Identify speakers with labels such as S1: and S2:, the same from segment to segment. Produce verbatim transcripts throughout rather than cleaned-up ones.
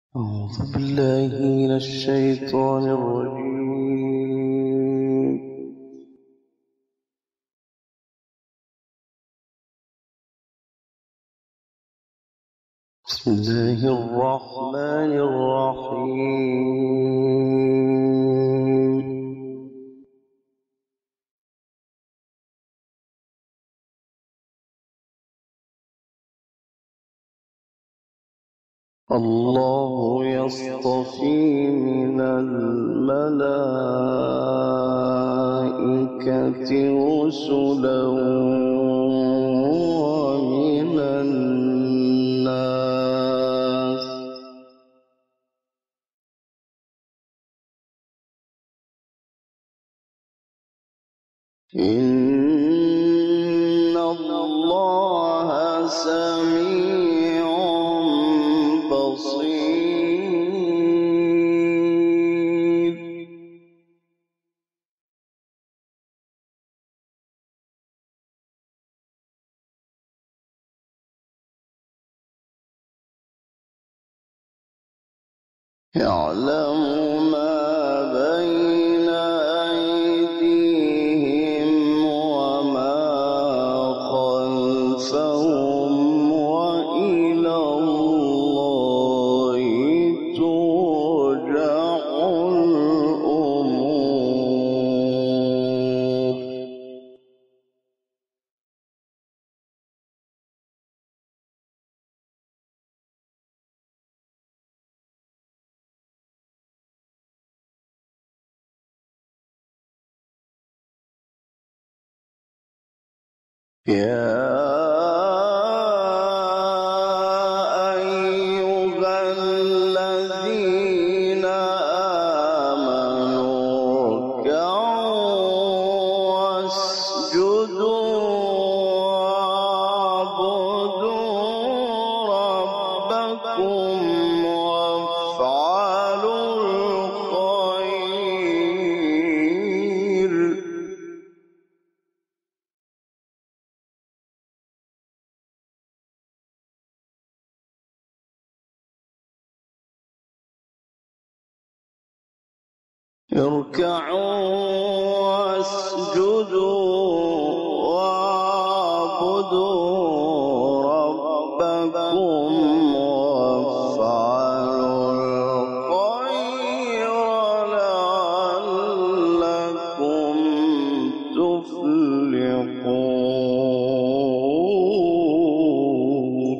S1: أعوذ بالله من الشيطان الرجيم. بسم الله الرحمن الرحيم. الله يصطفي من الملائكة رسلا ومن الناس إن الله سميع بصير. يعلم ما بين أيديهم وما خلفهم وإلى الله ترجع الأمور. يا أيها الذين آمنوا اركعوا واسجدوا واعبدوا ربكم وافعلوا الخير. اركعوا واسجدوا واعبدوا ربكم وافعلوا الخير لعلكم تفلحون.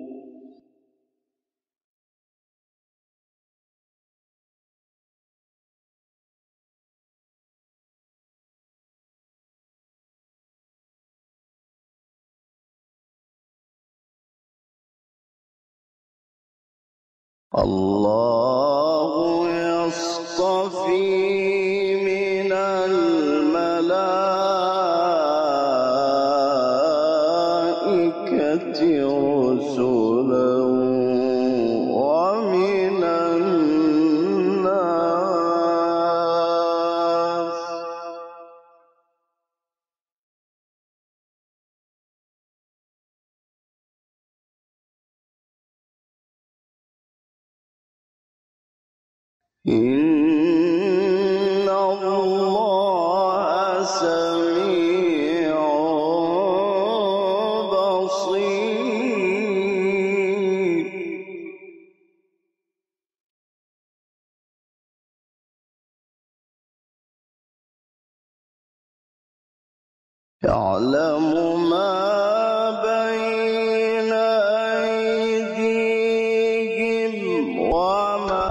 S1: الله يصطفي من الملائكة رسلا ومن الناس إن الله سميع بصير. يعلم ما بين أيديهم وما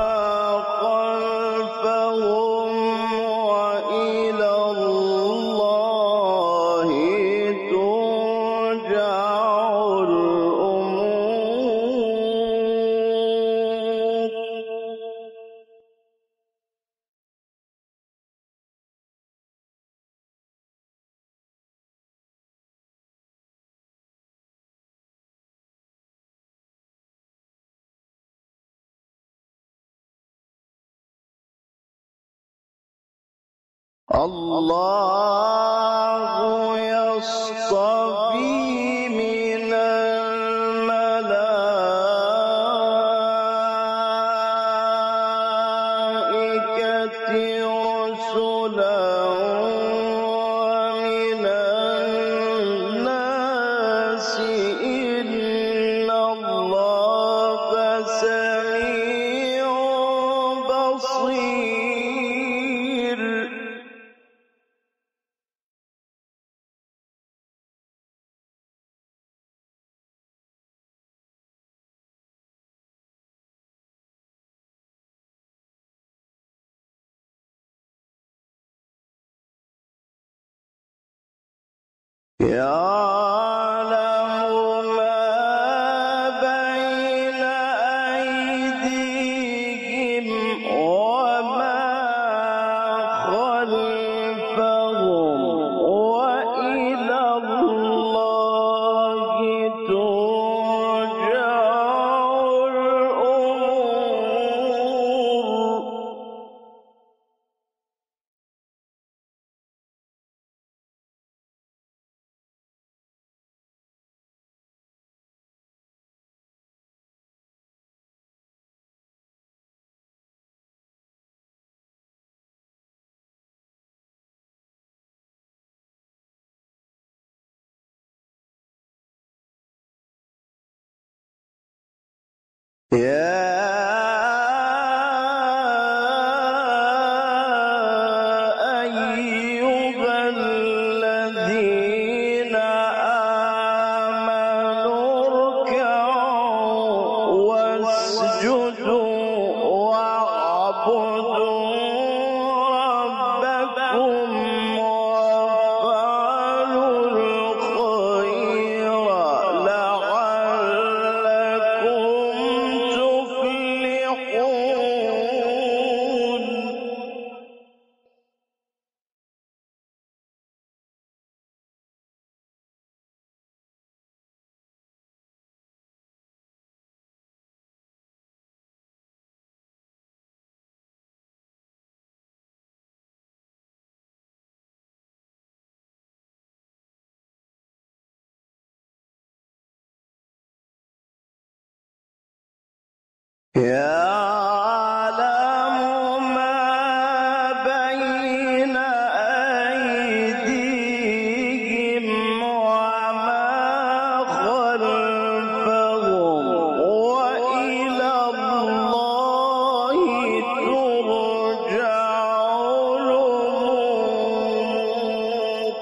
S1: خلفهم وإلى الله ترجع الأمور. الله يصطفي من الملائكة يعلم ما بين أيديهم وما خلفهم وإلى الله ترجع يا أيها الذين آمنوا اركعوا واسجدوا واعبدوا ربكم وافعلوا الخير يعلم ما بين أيديهم وما خلفهم وإلى الله ترجع الأمور.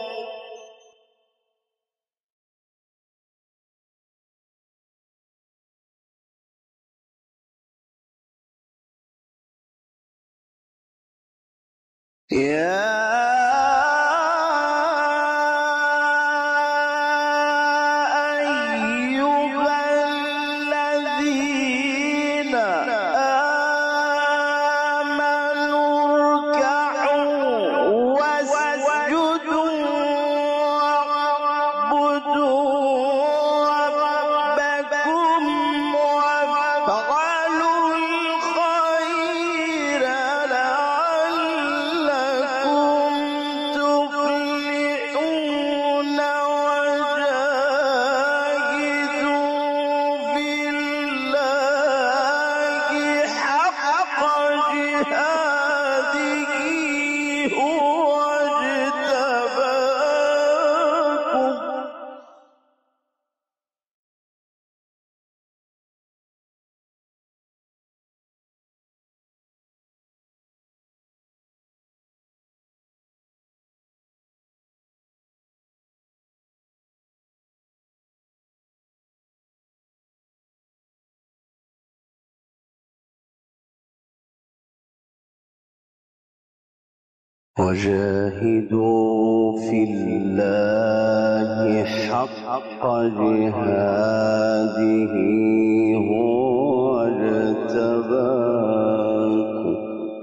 S1: يا أيها الذين آمنوا اركعوا واسجدوا واعبدوا ربكم وافعلوا الخير لعلكم تفلحون وجاهدوا في الله حق جهاده هو اجتباكم وجاهدوا في الله حق جهاده هو اجتباكم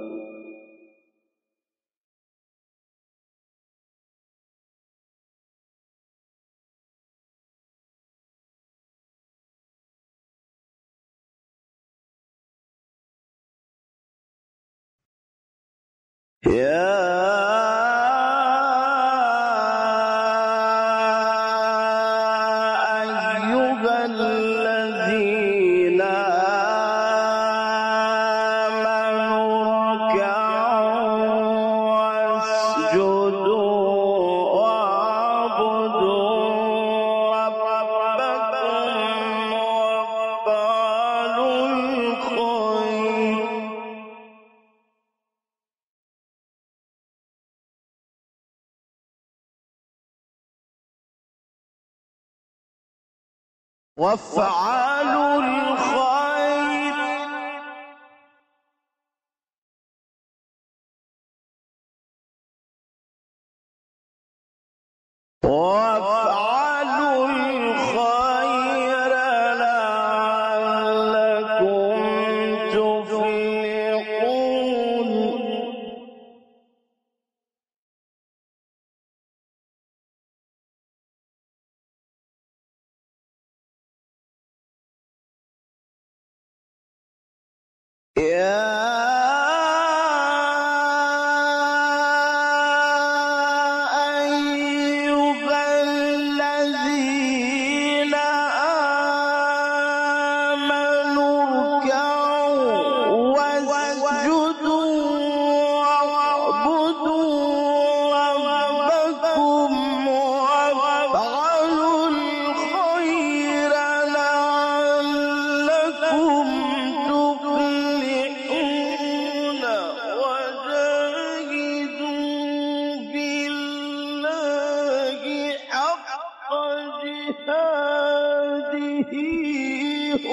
S1: يا أيها الذين آمنوا اركعوا واسجدوا واعبدوا ربكم وافعلوا الخير وافعلوا الخير وافعلوا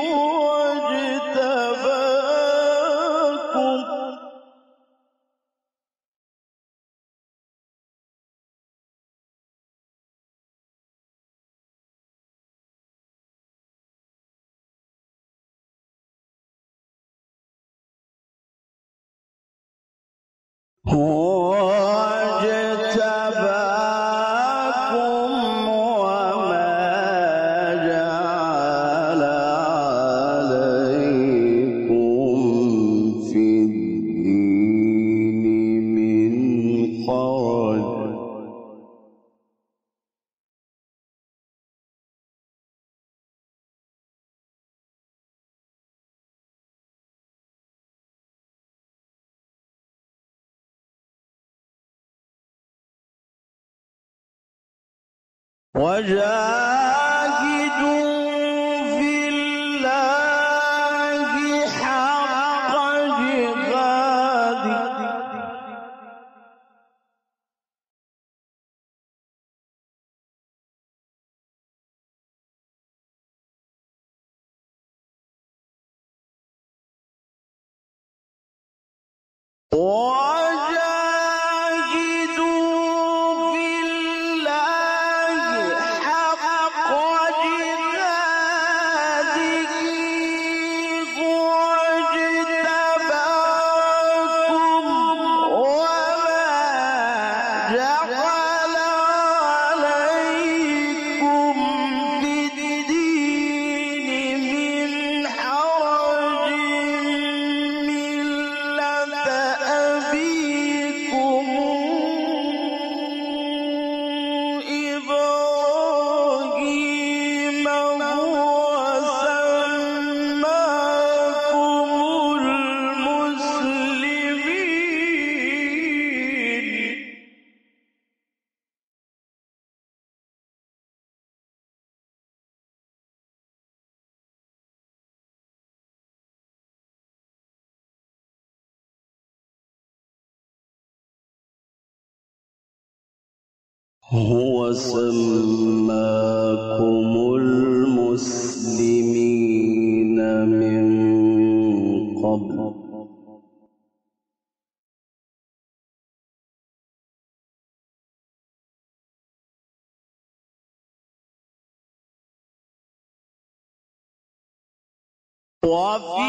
S1: هو اجتباكم وما جعل عليكم في الدين من حرج وجاهدوا في الله حق جهاده وجاهدوا في الله حق جهاده هو اجتباكم وما جعل عليكم في الدين من حرج ملة أبيكم إبراهيم هو سماكم المسلمين هو سماكم المسلمين من قبل وفي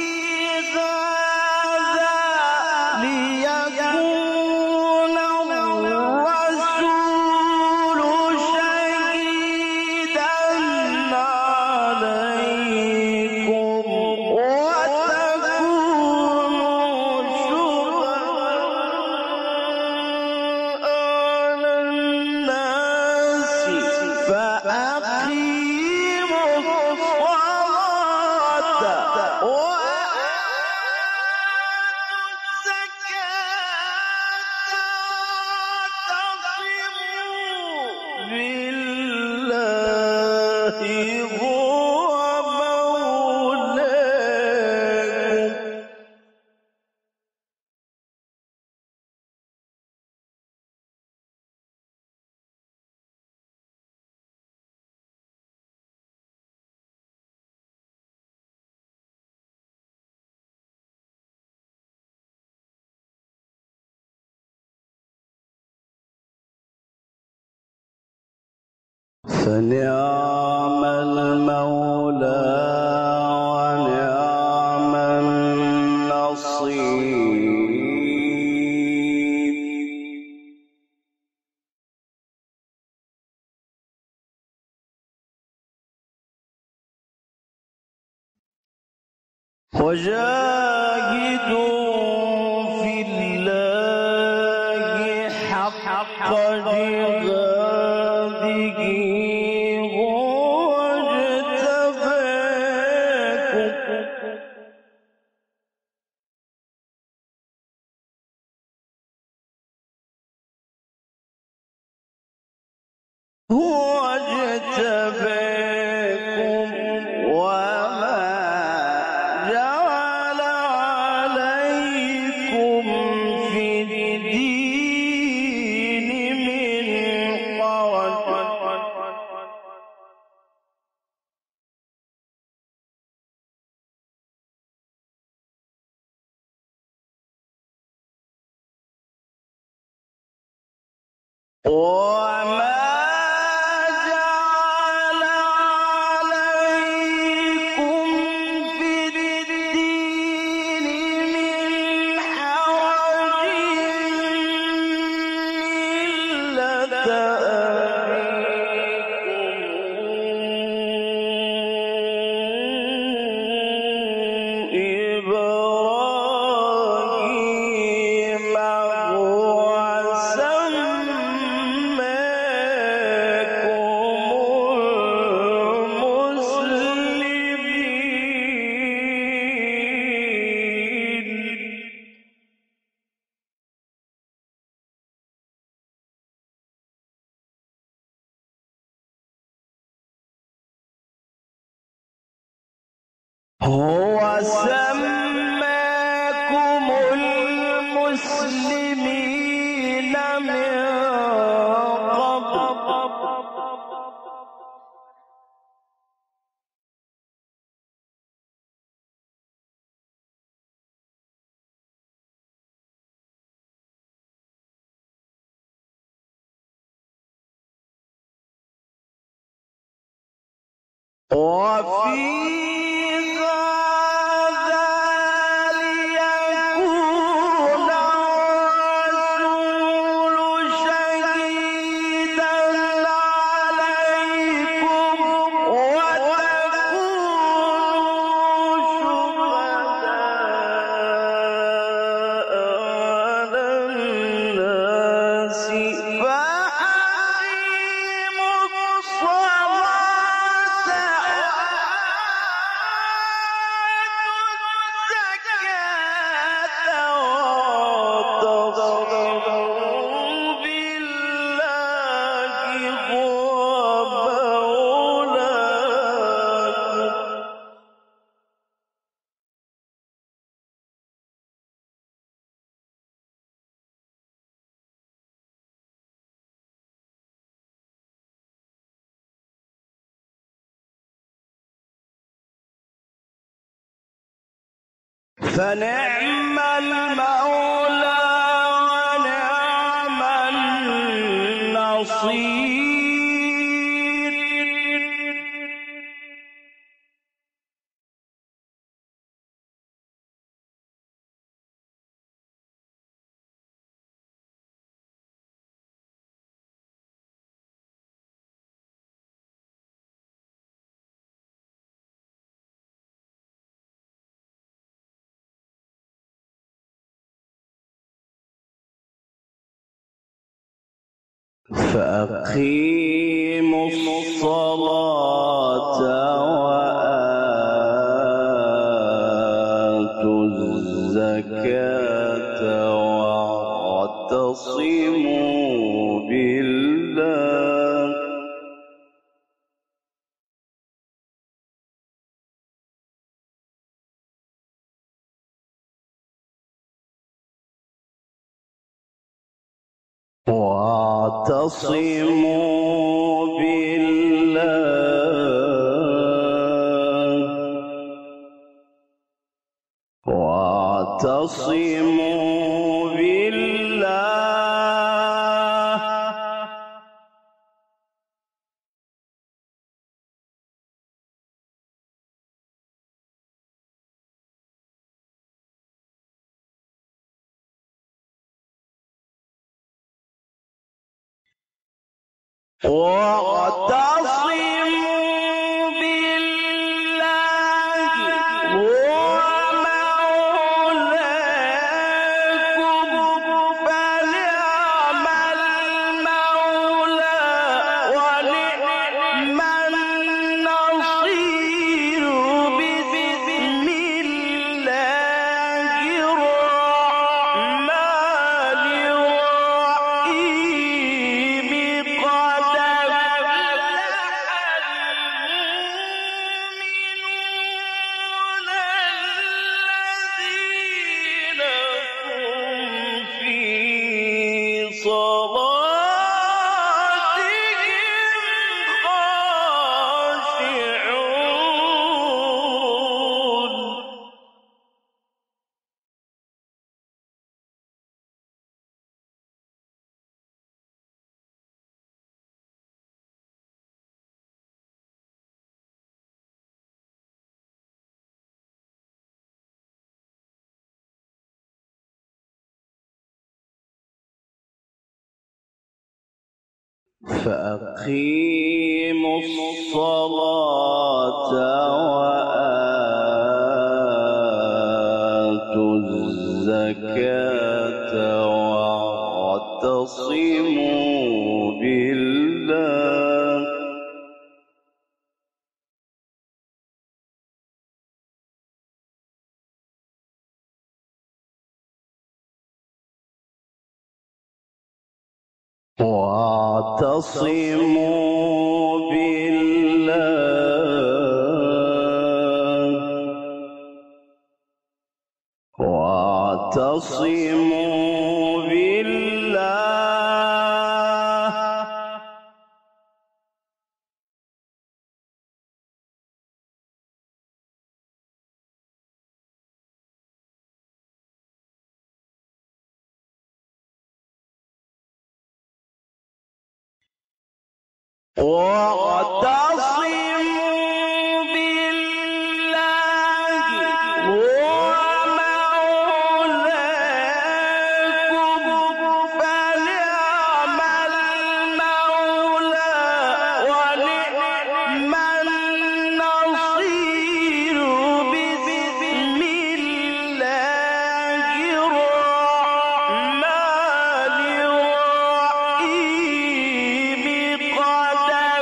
S1: هذا ليكون الرسول شهيدا عليكم وتكونوا شهداء على الناس فأقيموا الصلاة وآتوا الزكاة واعتصموا بالله هو مولاكم فنعم المولى ونعم النصير وجاهدوا في الله حق جهاده هو اجتباكم هو اجتباكم وما جعل عليكم في الدين من حرج وما جعل عليكم في الدين من حرج ملة أبيكم إبراهيم هو سماكم المسلمين. هو سماكم المسلمين من قبل وفي هذا ليكون الرسول شهيدا عليكم وتكونوا شهداء على الناس فأقيموا الصلاة واعطوا بالله هو مولاكم. فنعم المولى ونعم النصير. فأقيموا الصلاة وآتوا الزكاة واعتصموا بالله واعتصموا بالله واعتصموا بالله واعتصموا بالله هو مولاكم فنعم المولى ونعم النصير. بسم الله الرحمن الرحيم قد فأقيموا الصلاة وآتوا الزكاة واعتصموا بالله واعتصموا بالله واعتصموا بالله واعتصموا بالله ومولاكم فنعم المولى ونعم النصير بسم الله الرحمن الرحيم قد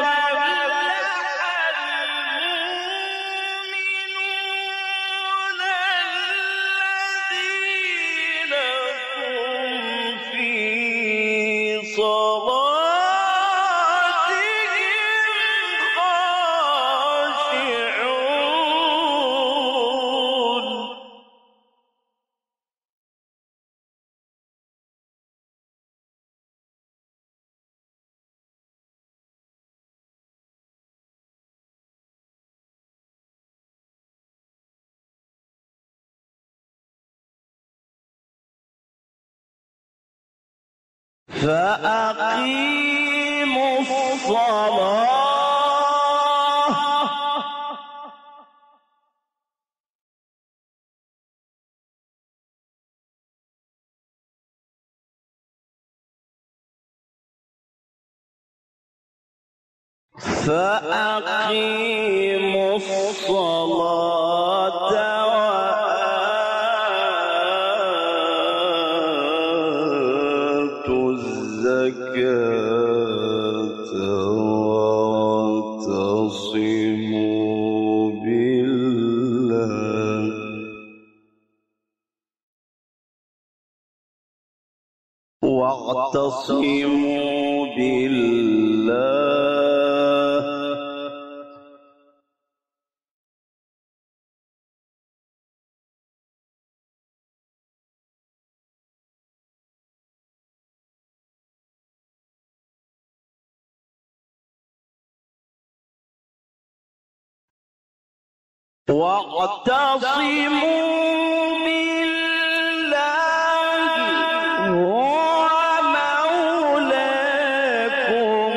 S1: فأقيموا الصلاة فأقيموا الصلاة وآتوا الزكاة واعتصموا بالله واعتصموا بالله واعتصموا بالله ومولاكم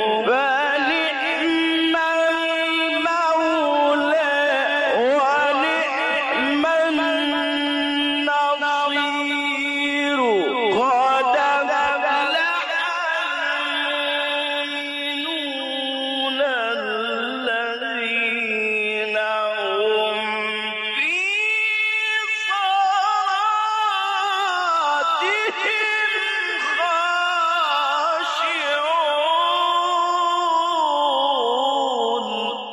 S1: فنعم المولى ونعم النصير قد أفلح المؤمنون الذين هم في صلاتهم خاشعون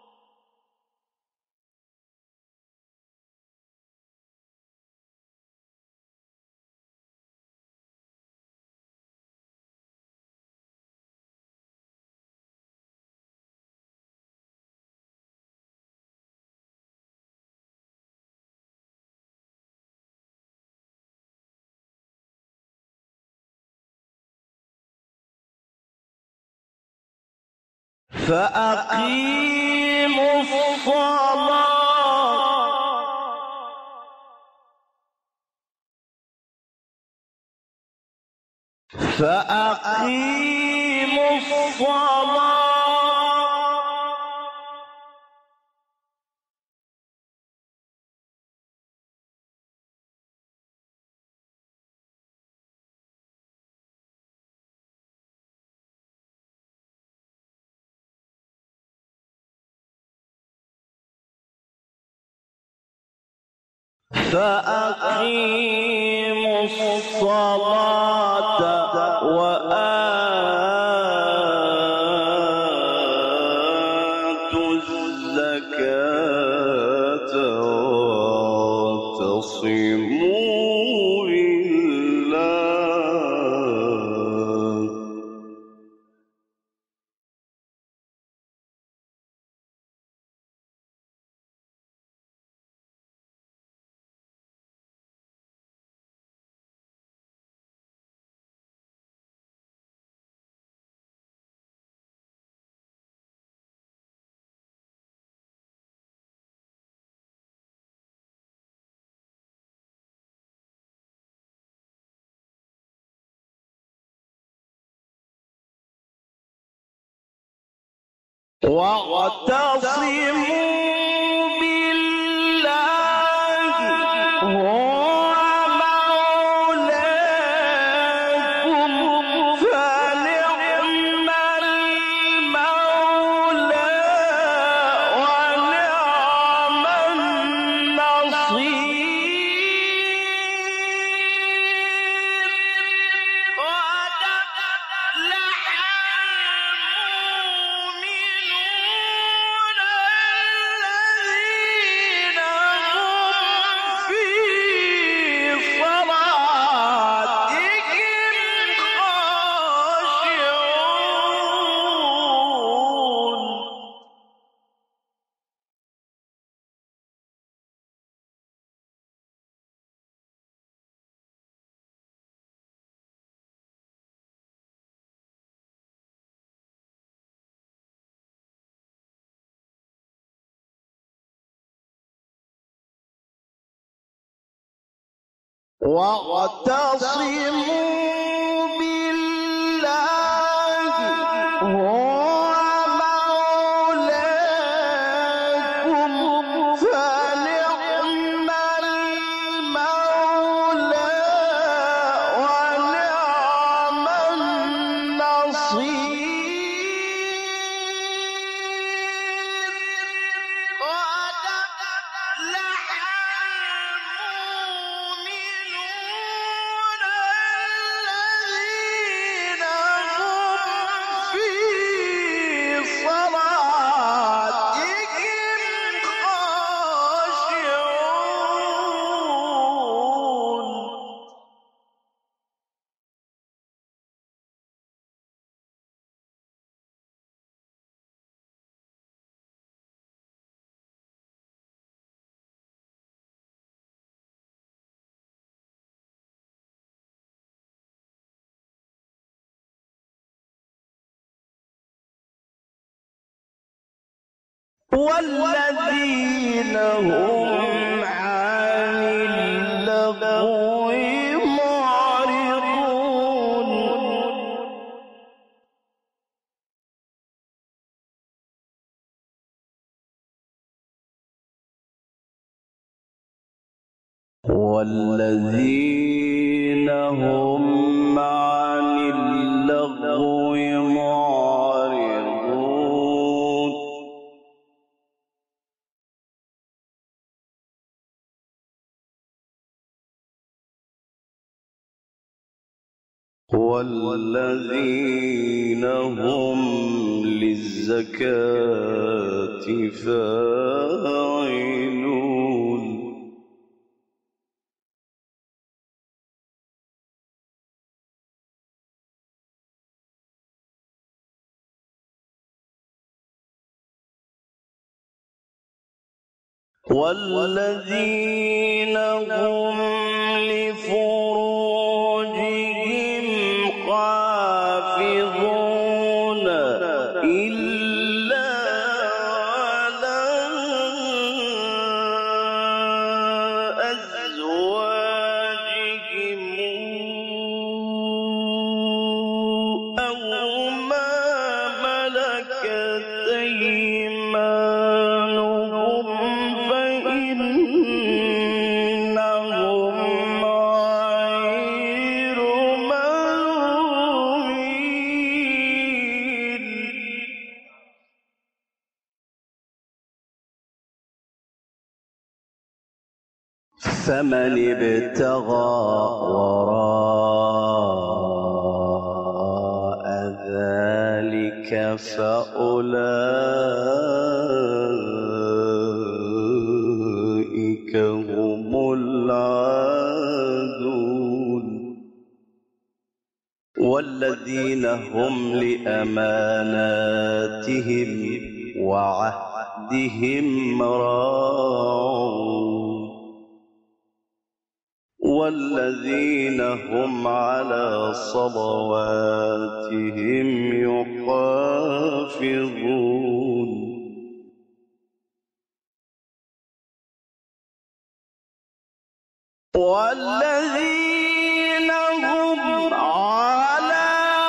S1: فأقيموا الصلاة فأقيموا الصلاة فأقيموا الصلاة وآتوا الزكاة واعتصموا بالله. واعتصموا بالله هو مولاكم فنعم المولى ونعم النصير. واعتصموا بالله هو مولاكم فنعم المولى ونعم النصير. والذين هم عن اللغو معرضون والذين هم عن اللغو معرضون والذين هم للزكاة فاعلون والذين هم لفروجهم حافظون إلا على أزواجهم أو ما ملكت أيمانهم فإنهم غير ملومين. فمن ابتغى وراء ذلك فأولئك هم العادون والذين هم لأماناتهم وعهدهم راعون والذين هم على صلواتهم يحافظون والذين هم على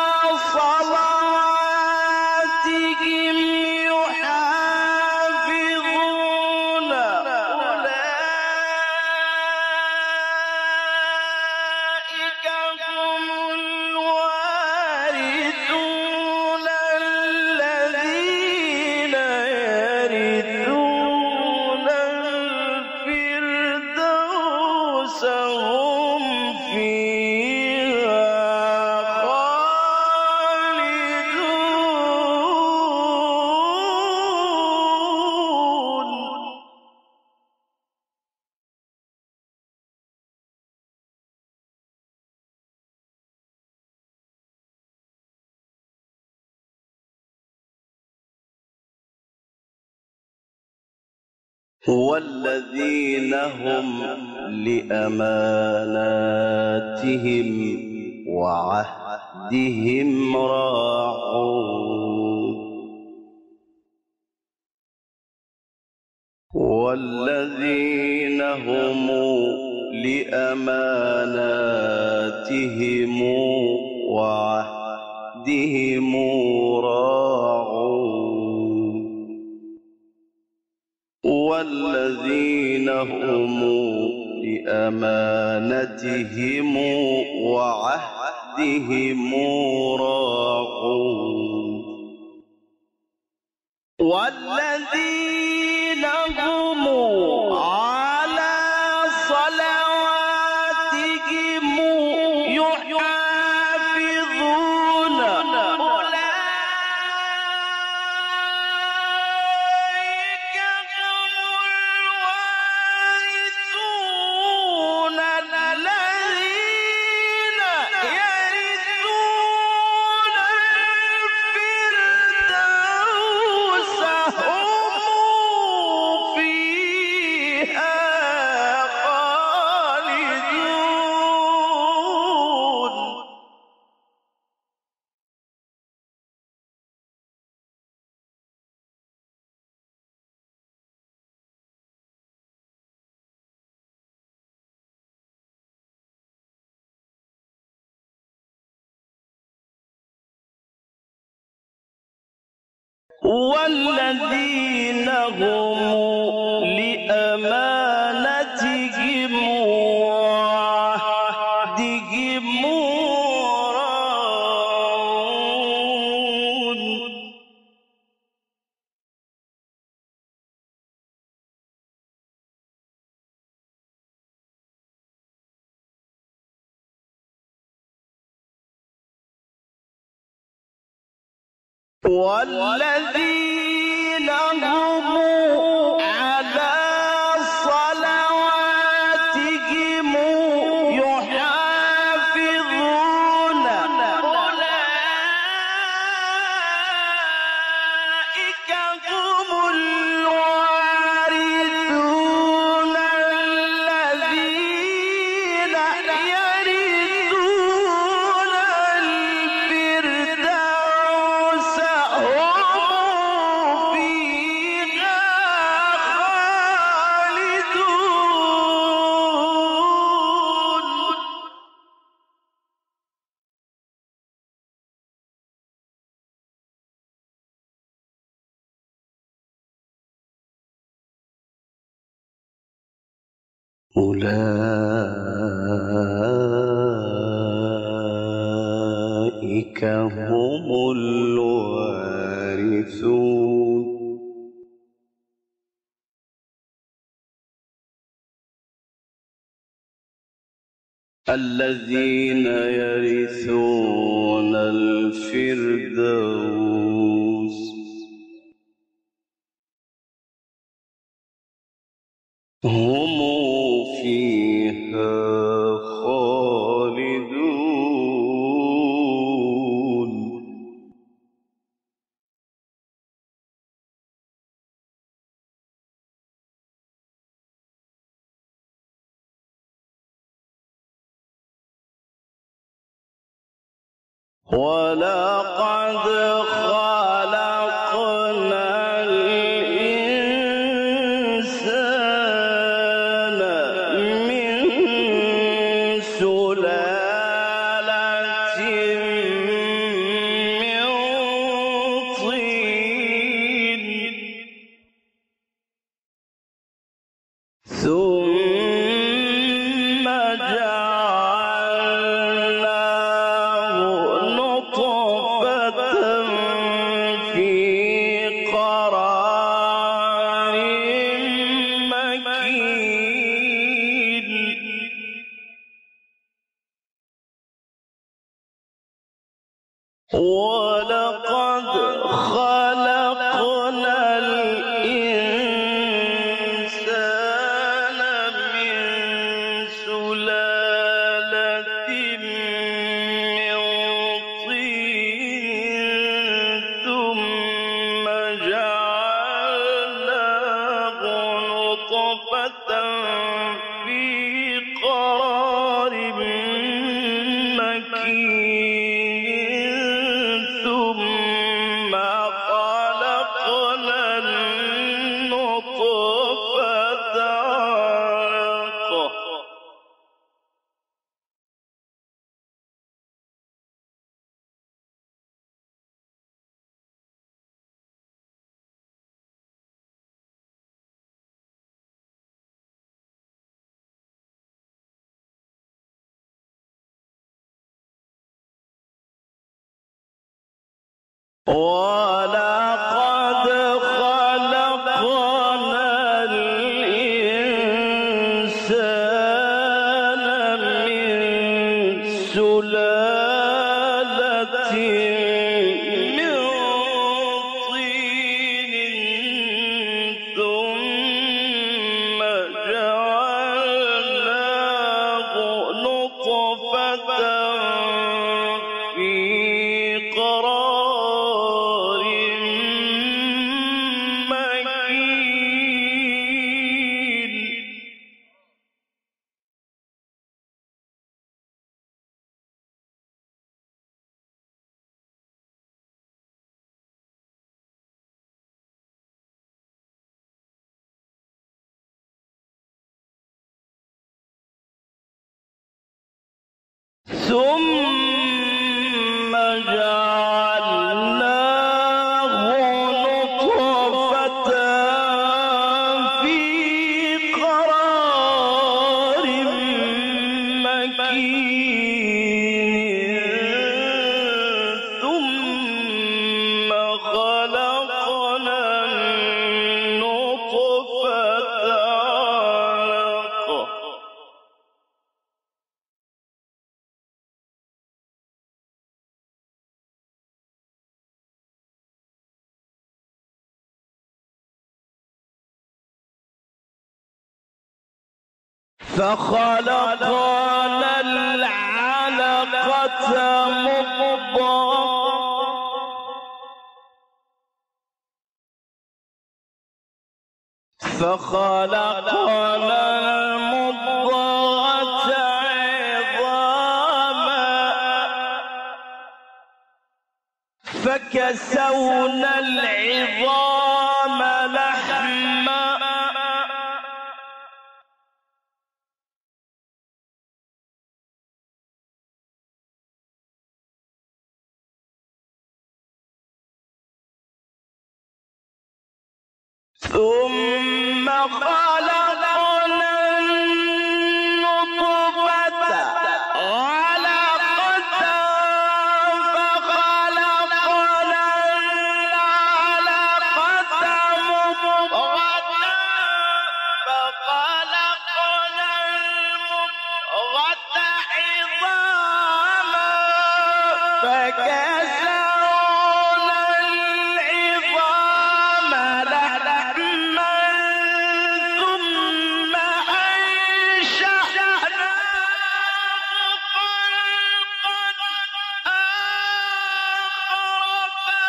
S1: صلواتهم يحافظون أولئك هم الوارثون الذين يرثون الفردوس هم فيها خالدون والذين هم لأماناتهم وعهدهم راعون والذين هم لأماناتهم وعهدهم راعون والذين هم لأمانتهم وعهدهم راعون والذين هم على صلواتهم يحافظون أولئك هم الوارثون الذين يرثون الفردوس هم فيها خالدون والذين هم لأمانتهم وعهدهم راعون والذين هم على صلواتهم يحافظون أولئك هم الوارثون الذين يرثون الفردوس هم فيها خالدون أولئك هم الوارثون الذين يرثون الفردوس هم فيها خالدون. ولقد خلقنا الإنسان من سلالة من طين ثم جعلناه نطفة في قرار مكين ولقد خلقنا الإنسان من سلالة من طين ثم جعلناه نطفة في قرار مكين ثم خلقنا النطفة علقة ولقد خلقنا الإنسان من سلالة من طين ثم جعلناه نطفة في قرار مكين ثم جعلناه نطفة في قرار مكين ثم خلقنا النطفة علقة فخلقنا العلقة مضغة فخلقنا المضغة عظاما فكسونا العظام لحما ثم خلقنا النطفة علقة فخلقنا العلقة مضغة فخلقنا المضغة فكسونا العظام لحما ثم أنشأناه خلقا آخر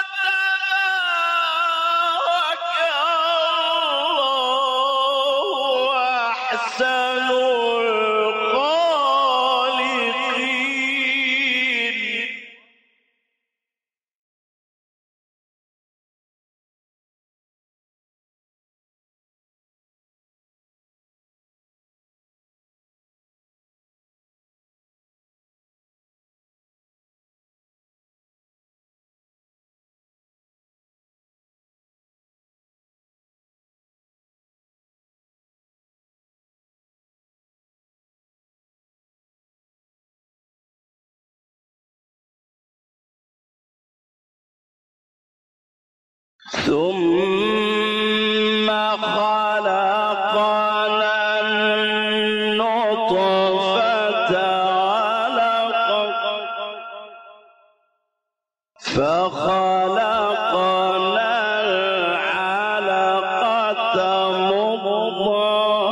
S1: فتبارك الله أحسن الخالقين. ثم خلقنا النطفة علقة فخلقنا العلقة مضغة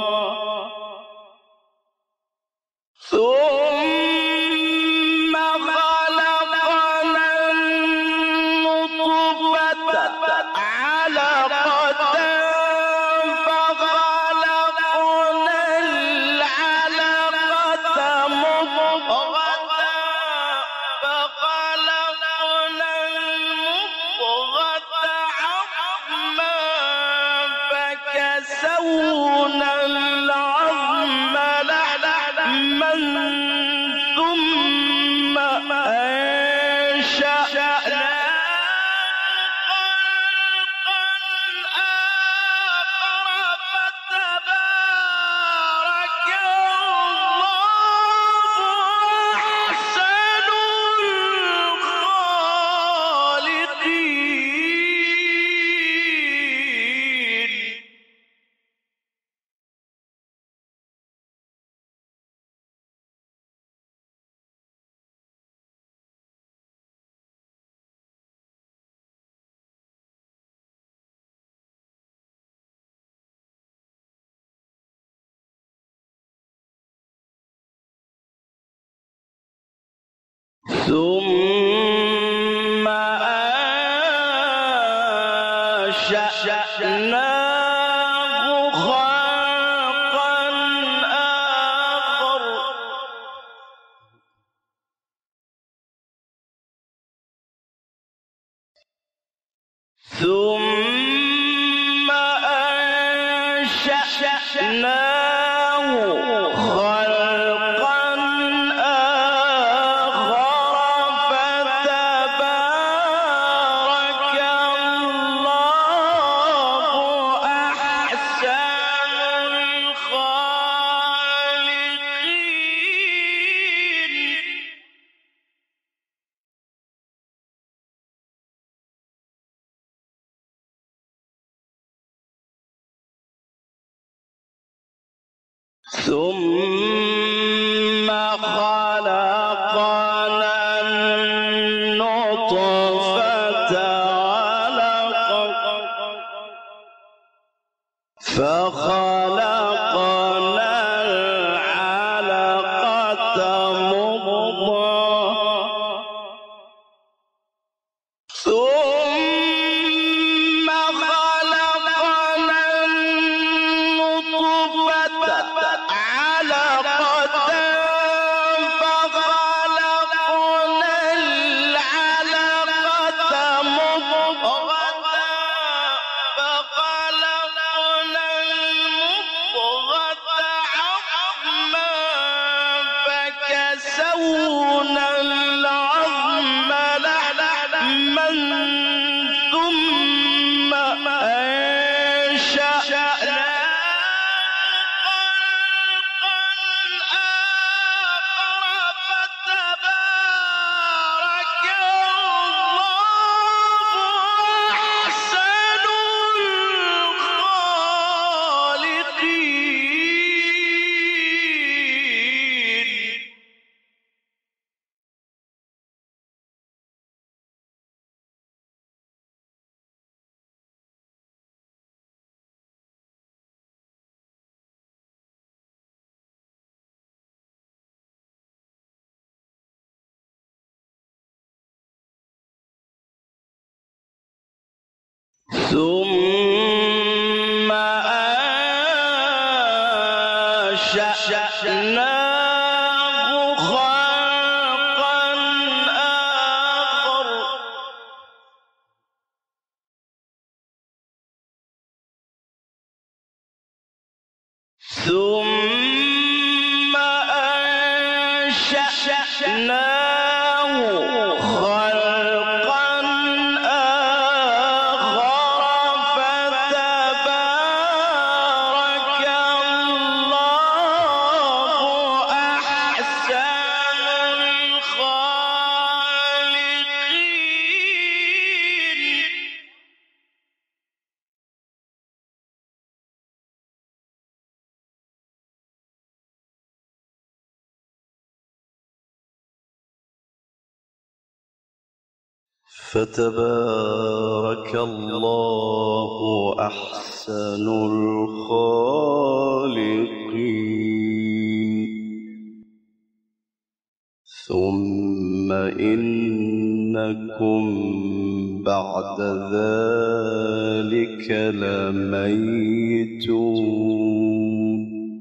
S1: ثم خلقنا النطفة علقة فخلقنا العلقة مضغة فخلقنا المضغة عظما فكسونا العظم لحما ثم أنشأناه ثم أنشأناه خلقا آخر ثم أنشأناه خلقا فتبارك الله أحسن الخالقين. ثم خلقنا النطفة علقة فخلقنا العلقة مضغة ثم خلقنا النطفة علقة فخلقنا العلقة مضغة فخلقنا المضغة عظما فكسونا العظم لحما ثم أنشأناه ثم أنشأناه خلقا آخر ثم أنشأناه خلقا آخر فتبارك الله أحسن الخالقين. فتبارك الله أحسن الخالقين. ثم إنكم بعد ذلك لميتون.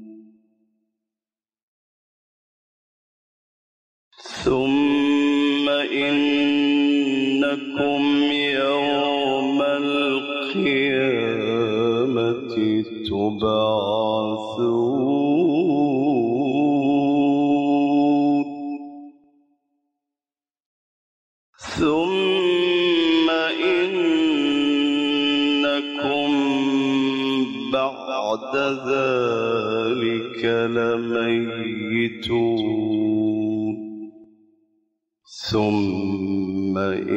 S1: ثم إنكم يوم القيامة تبعثون. ثم إنكم بعد ذلك لميتون. ثم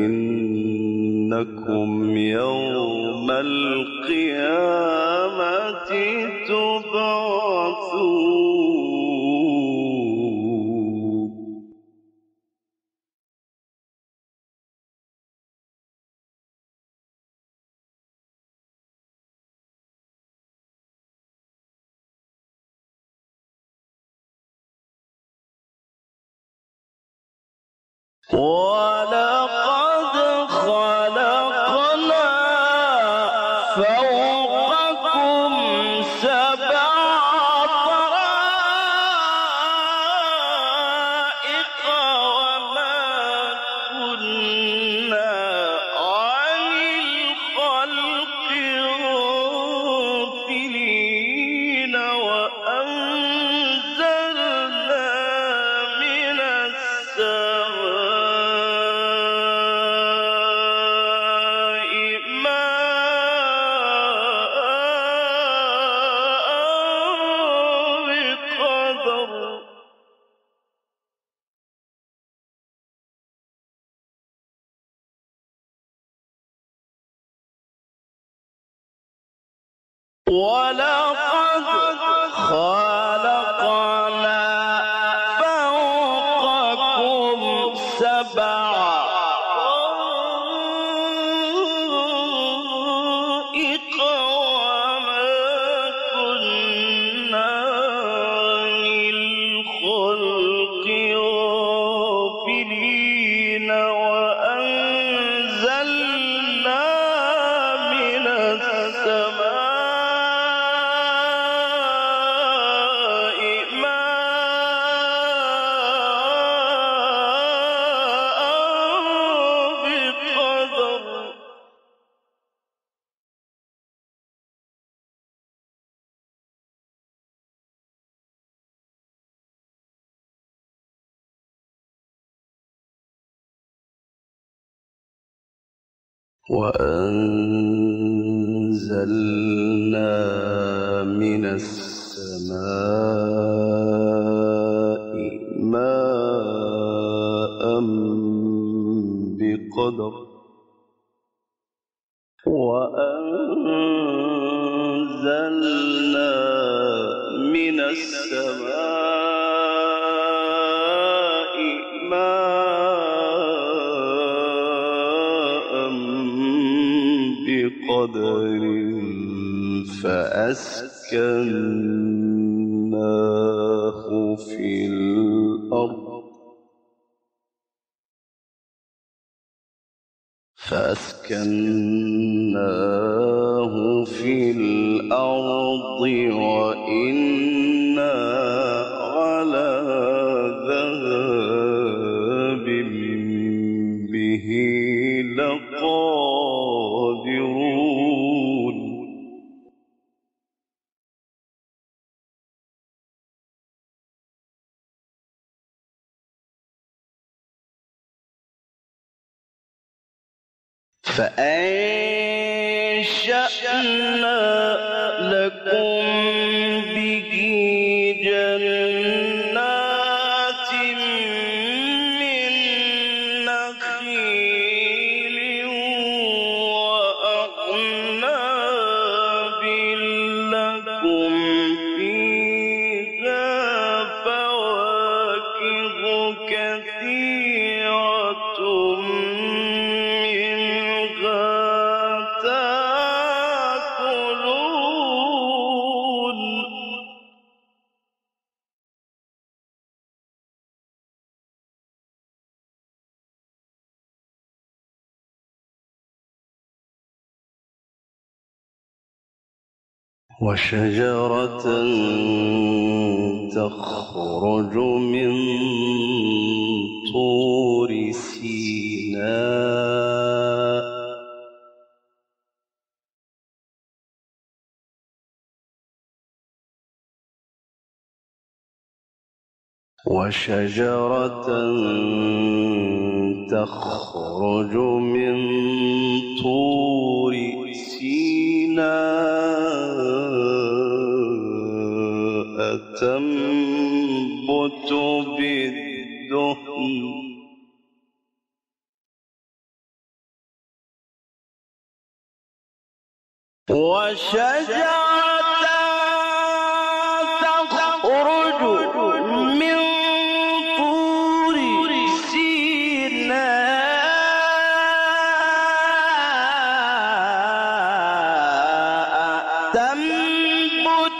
S1: إنكم يوم القيامة تبعثون. ولقد خلقنا فوقكم سبع طرائق وما كنا عن الخلق غافلين وأنزلنا من السماء ماء بقدر. ولقد خلقنا فوقكم سبع طرائق وما كنا عن الخلق غافلين وأنزلنا من السماء وأنزلنا من السماء ماء بقدر. وأنزلنا من السماء ماء بقدر فأسكناه في الأرض فأسكناه في الأرض وإنا على ذهاب به لقادرون فأنشأنا لكم به جنات من نخيل وأعناب لكم فيها فواكه كثيرة وشجرة تخرج من طور سيناء وشجرة تخرج من طور سيناء تنبت بالدهن وشجرة تخرج من طور سيناء تنبت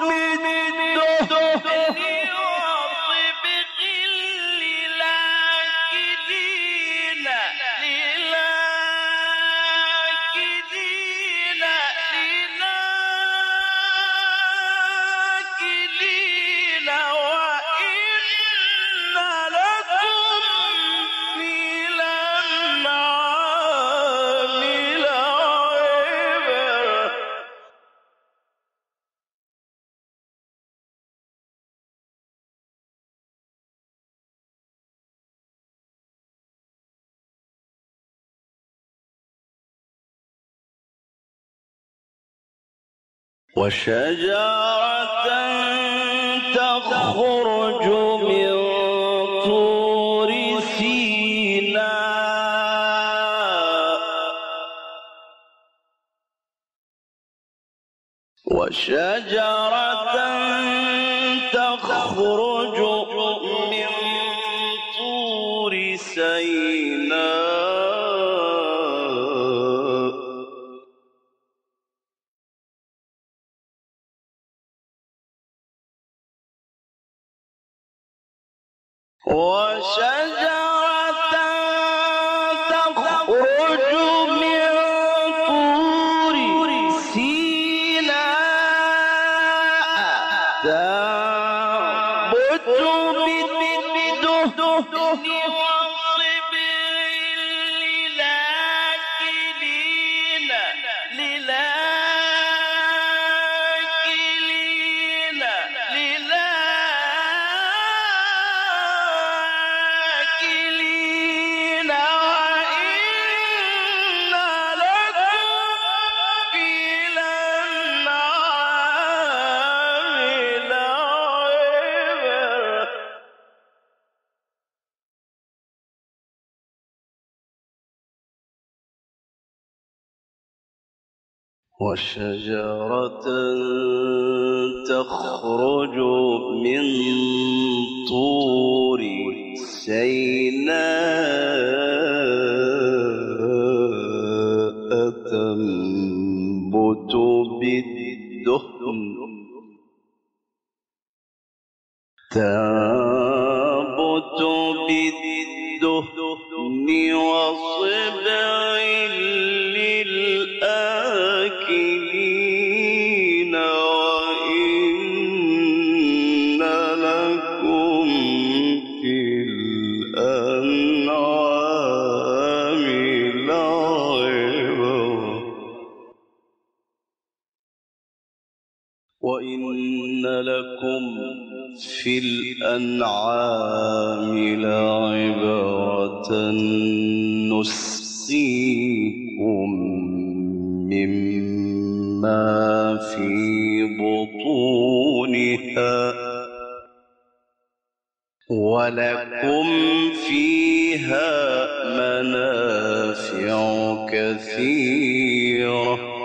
S1: وشجرة تخرج من طور سيناء وشجرة تخرج من طور سيناء وشجرة تخرج من طور سيناء تنبت بالدهن وصبغ للآكلين للآكلين للآكلين وإن لكم في الأنعام لعبرة وشجرة تخرج من طور سيناء تنبت بالدهن تنبت بالدهن وصبغ للآكلين في الأنعام لعبرة نسقيكم مما في بطونها ولكم فيها منافع كثيرة